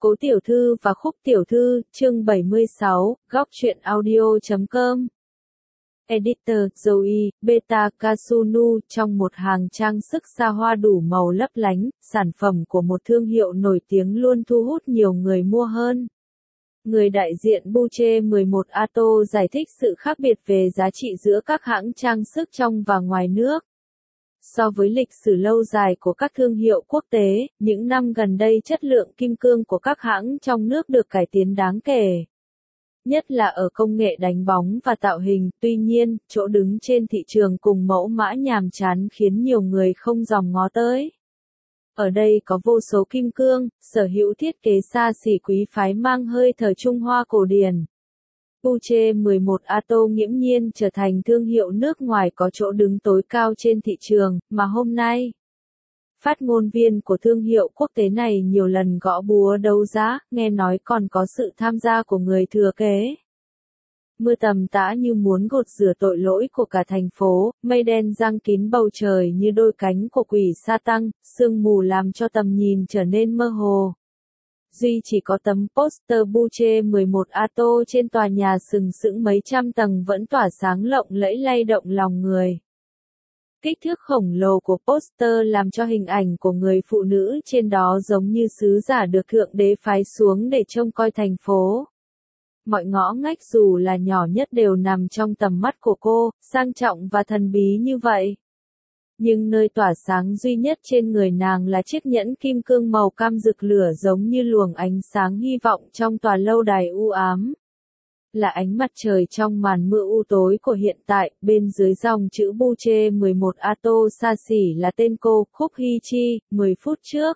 Cố Tiểu Thư và Khúc Tiểu Thư, chương 76, góc truyện audio.com. Editor, Zoe, Beta Kasunu, trong một hàng trang sức xa hoa đủ màu lấp lánh, sản phẩm của một thương hiệu nổi tiếng luôn thu hút nhiều người mua hơn. Người đại diện Buche 11 Ato giải thích sự khác biệt về giá trị giữa các hãng trang sức trong và ngoài nước. So với lịch sử lâu dài của các thương hiệu quốc tế, những năm gần đây chất lượng kim cương của các hãng trong nước được cải tiến đáng kể. Nhất là ở công nghệ đánh bóng và tạo hình, tuy nhiên, chỗ đứng trên thị trường cùng mẫu mã nhàm chán khiến nhiều người không dòm ngó tới. Ở đây có vô số kim cương, sở hữu thiết kế xa xỉ quý phái mang hơi thời Trung Hoa cổ điển. Buche 11 Ato nghiễm nhiên trở thành thương hiệu nước ngoài có chỗ đứng tối cao trên thị trường, mà hôm nay, phát ngôn viên của thương hiệu quốc tế này nhiều lần gõ búa đấu giá, nghe nói còn có sự tham gia của người thừa kế. Mưa tầm tã như muốn gột rửa tội lỗi của cả thành phố, mây đen giăng kín bầu trời như đôi cánh của quỷ sa tăng, sương mù làm cho tầm nhìn trở nên mơ hồ. Duy chỉ có tấm poster Buche 11 Ato trên tòa nhà sừng sững mấy trăm tầng vẫn tỏa sáng lộng lẫy lay động lòng người. Kích thước khổng lồ của poster làm cho hình ảnh của người phụ nữ trên đó giống như sứ giả được Thượng Đế phái xuống để trông coi thành phố. Mọi ngõ ngách dù là nhỏ nhất đều nằm trong tầm mắt của cô, sang trọng và thần bí như vậy. Nhưng nơi tỏa sáng duy nhất trên người nàng là chiếc nhẫn kim cương màu cam rực lửa giống như luồng ánh sáng hy vọng trong tòa lâu đài u ám. Là ánh mặt trời trong màn mưa u tối của hiện tại, bên dưới dòng chữ Buche 11 Ato xa xỉ là tên cô, Khúc Hy Chi, 10 phút trước.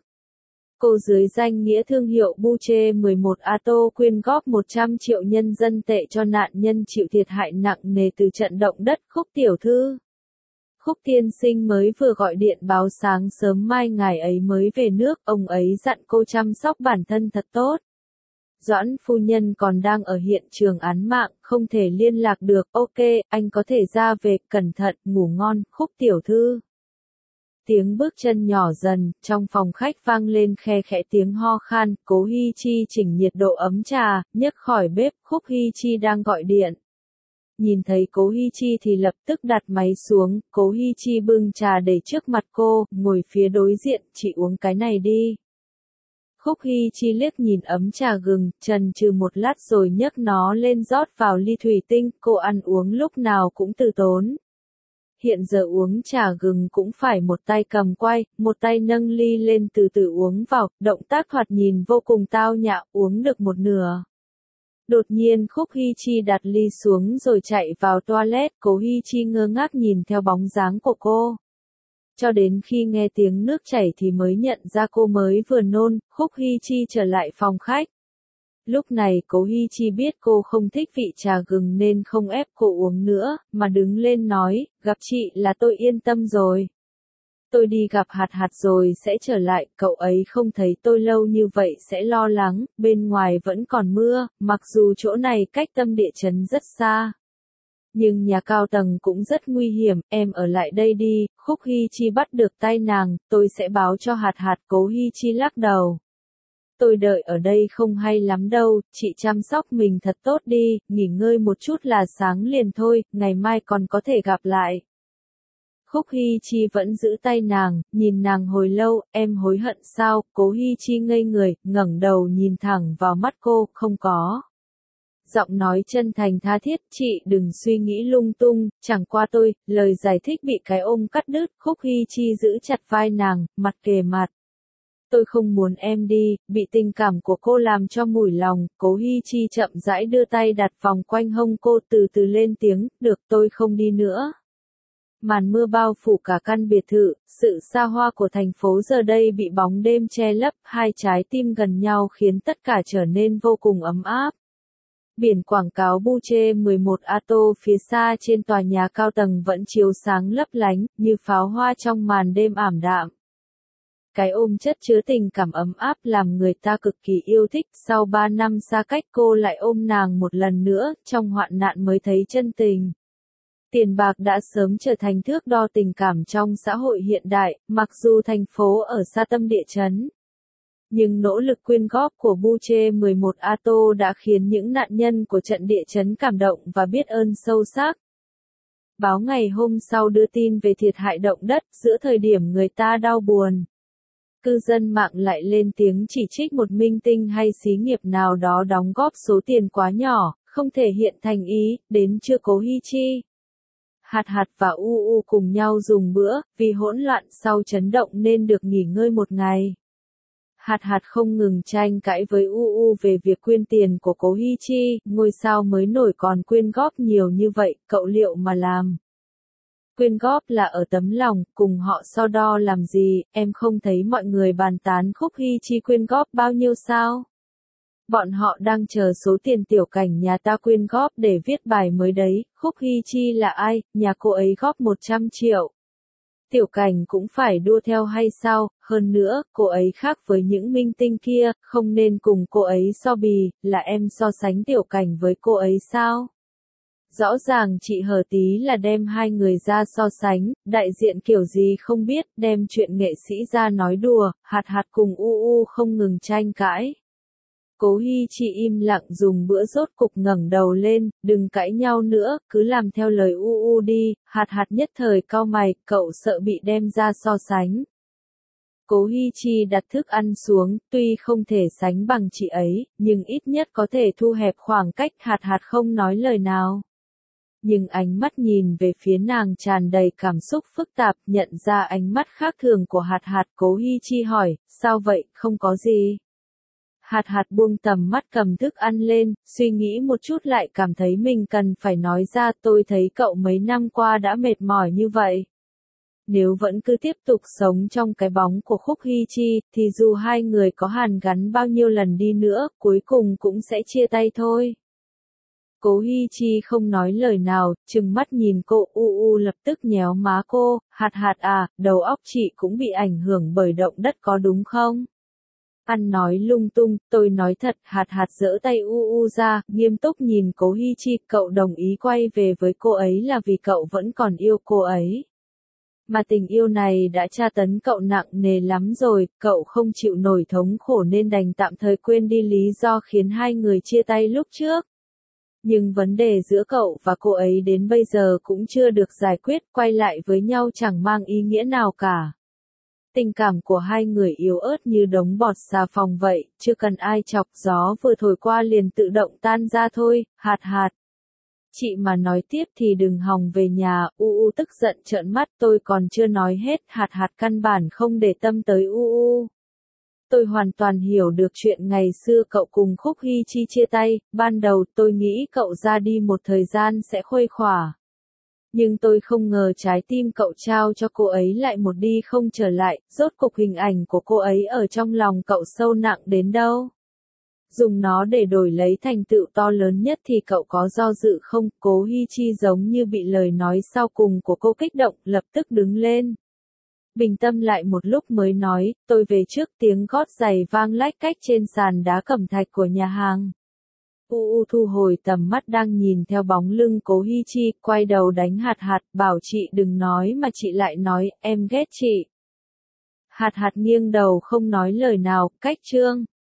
Cô dưới danh nghĩa thương hiệu Buche 11 Ato quyên góp 100 triệu nhân dân tệ cho nạn nhân chịu thiệt hại nặng nề từ trận động đất. Khúc Tiểu Thư, Khúc tiên sinh mới vừa gọi điện báo sáng sớm mai ngài ấy mới về nước, ông ấy dặn cô chăm sóc bản thân thật tốt. Doãn phu nhân còn đang ở hiện trường án mạng, không thể liên lạc được. Ok, anh có thể ra về, cẩn thận, ngủ ngon. Khúc Tiểu Thư. Tiếng bước chân nhỏ dần, trong phòng khách vang lên khe khẽ tiếng ho khan. Cố Hy Chi chỉnh nhiệt độ ấm trà, nhấc khỏi bếp. Khúc Hy Chi đang gọi điện. Nhìn thấy Cố Hy Chi thì lập tức đặt máy xuống. Cố Hy Chi bưng trà để trước mặt cô, ngồi phía đối diện. Chị uống cái này đi. Khúc Hy Chi liếc nhìn ấm trà gừng, chần chừ một lát rồi nhấc nó lên rót vào ly thủy tinh. Cô ăn uống lúc nào cũng từ tốn. Hiện giờ uống trà gừng cũng phải một tay cầm quay, một tay nâng ly lên từ từ uống vào, động tác thoạt nhìn vô cùng tao nhã, uống được một nửa. Đột nhiên Khúc Hy Chi đặt ly xuống rồi chạy vào toilet. Cố Hy Chi ngơ ngác nhìn theo bóng dáng của cô. Cho đến khi nghe tiếng nước chảy thì mới nhận ra cô mới vừa nôn. Khúc Hy Chi trở lại phòng khách. Lúc này Cố Hy Chi biết cô không thích vị trà gừng nên không ép cô uống nữa, mà đứng lên nói, gặp chị là tôi yên tâm rồi. Tôi đi gặp Hạt Hạt rồi sẽ trở lại, cậu ấy không thấy tôi lâu như vậy sẽ lo lắng, bên ngoài vẫn còn mưa, mặc dù chỗ này cách tâm địa chấn rất xa. Nhưng nhà cao tầng cũng rất nguy hiểm, em ở lại đây đi. Khúc Hy Chi bắt được tay nàng, tôi sẽ báo cho Hạt Hạt. Cố Hy Chi lắc đầu. Tôi đợi ở đây không hay lắm đâu, chị chăm sóc mình thật tốt đi, nghỉ ngơi một chút là sáng liền thôi, ngày mai còn có thể gặp lại. Khúc Hy Chi vẫn giữ tay nàng, nhìn nàng hồi lâu, em hối hận sao? Cố Hy Chi ngây người, ngẩng đầu nhìn thẳng vào mắt cô, không có. Giọng nói chân thành tha thiết, chị đừng suy nghĩ lung tung, chẳng qua tôi, lời giải thích bị cái ôm cắt đứt. Khúc Hy Chi giữ chặt vai nàng, mặt kề mặt. Tôi không muốn em đi, bị tình cảm của cô làm cho mủi lòng. Cố Hy Chi chậm rãi đưa tay đặt vòng quanh hông cô, từ từ lên tiếng, được, tôi không đi nữa. Màn mưa bao phủ cả căn biệt thự, sự xa hoa của thành phố giờ đây bị bóng đêm che lấp, hai trái tim gần nhau khiến tất cả trở nên vô cùng ấm áp. Biển quảng cáo Buche 11 Ato phía xa trên tòa nhà cao tầng vẫn chiếu sáng lấp lánh, như pháo hoa trong màn đêm ảm đạm. Cái ôm chất chứa tình cảm ấm áp làm người ta cực kỳ yêu thích. Sau 3 năm xa cách cô lại ôm nàng một lần nữa, trong hoạn nạn mới thấy chân tình. Tiền bạc đã sớm trở thành thước đo tình cảm trong xã hội hiện đại, mặc dù thành phố ở xa tâm địa chấn. Nhưng nỗ lực quyên góp của Buche 11 Ato đã khiến những nạn nhân của trận địa chấn cảm động và biết ơn sâu sắc. Báo ngày hôm sau đưa tin về thiệt hại động đất giữa thời điểm người ta đau buồn. Cư dân mạng lại lên tiếng chỉ trích một minh tinh hay xí nghiệp nào đó đóng góp số tiền quá nhỏ, không thể hiện thành ý, đến chưa Koichi. Hạt và UU cùng nhau dùng bữa, vì hỗn loạn sau chấn động nên được nghỉ ngơi một ngày. Hạt không ngừng tranh cãi với UU về việc quyên tiền của Koichi, ngôi sao mới nổi còn quyên góp nhiều như vậy, cậu liệu mà làm? Quyên góp là ở tấm lòng, cùng họ so đo làm gì, em không thấy mọi người bàn tán Khúc Hy Chi quyên góp bao nhiêu sao? Bọn họ đang chờ số tiền Tiểu Cảnh nhà ta quyên góp để viết bài mới đấy, Khúc Hy Chi là ai, nhà cô ấy góp 100 triệu. Tiểu Cảnh cũng phải đua theo hay sao, hơn nữa, cô ấy khác với những minh tinh kia, không nên cùng cô ấy so bì, là em so sánh Tiểu Cảnh với cô ấy sao? Rõ ràng chị Hờ Tí là đem hai người ra so sánh, đại diện kiểu gì không biết, đem chuyện nghệ sĩ ra nói đùa, hạt cùng UU không ngừng tranh cãi. Cố Hi Chi im lặng dùng bữa rốt cục ngẩng đầu lên, đừng cãi nhau nữa, cứ làm theo lời UU đi, hạt nhất thời cau mày, cậu sợ bị đem ra so sánh. Cố Hi Chi đặt thức ăn xuống, tuy không thể sánh bằng chị ấy, nhưng ít nhất có thể thu hẹp khoảng cách, hạt không nói lời nào. Nhưng ánh mắt nhìn về phía nàng tràn đầy cảm xúc phức tạp, nhận ra ánh mắt khác thường của hạt, Cố Hi Chi hỏi, sao vậy, không có gì. Hạt buông tầm mắt cầm thức ăn lên, suy nghĩ một chút lại cảm thấy mình cần phải nói ra, tôi thấy cậu mấy năm qua đã mệt mỏi như vậy. Nếu vẫn cứ tiếp tục sống trong cái bóng của Khúc Hy Chi, thì dù hai người có hàn gắn bao nhiêu lần đi nữa, cuối cùng cũng sẽ chia tay thôi. Cố Hi Chi không nói lời nào, trừng mắt nhìn cô, UU lập tức nhéo má cô, hạt à, đầu óc chị cũng bị ảnh hưởng bởi động đất có đúng không? Ăn nói lung tung, tôi nói thật, hạt giở tay UU ra, nghiêm túc nhìn Cố Hi Chi, cậu đồng ý quay về với cô ấy là vì cậu vẫn còn yêu cô ấy. Mà tình yêu này đã tra tấn cậu nặng nề lắm rồi, cậu không chịu nổi thống khổ nên đành tạm thời quên đi lý do khiến hai người chia tay lúc trước. Nhưng vấn đề giữa cậu và cô ấy đến bây giờ cũng chưa được giải quyết, quay lại với nhau chẳng mang ý nghĩa nào cả. Tình cảm của hai người yếu ớt như đống bọt xà phòng vậy, chưa cần ai chọc, gió vừa thổi qua liền tự động tan ra thôi, hạt. Chị mà nói tiếp thì đừng hòng về nhà, UU tức giận trợn mắt, tôi còn chưa nói hết, hạt căn bản không để tâm tới UU. Tôi hoàn toàn hiểu được chuyện ngày xưa cậu cùng Khúc Hy Chi chia tay, ban đầu tôi nghĩ cậu ra đi một thời gian sẽ khuây khỏa. Nhưng tôi không ngờ trái tim cậu trao cho cô ấy lại một đi không trở lại, rốt cục hình ảnh của cô ấy ở trong lòng cậu sâu nặng đến đâu. Dùng nó để đổi lấy thành tựu to lớn nhất thì cậu có do dự không? Cố Hi Chi giống như bị lời nói sau cùng của cô kích động, lập tức đứng lên. Bình tâm lại một lúc mới nói, tôi về trước, tiếng gót giày vang lách cách trên sàn đá cẩm thạch của nhà hàng. UU thu hồi tầm mắt đang nhìn theo bóng lưng Cố Hi Chi, quay đầu đánh hạt, bảo chị đừng nói mà chị lại nói, em ghét chị. Hạt nghiêng đầu không nói lời nào, cách chương.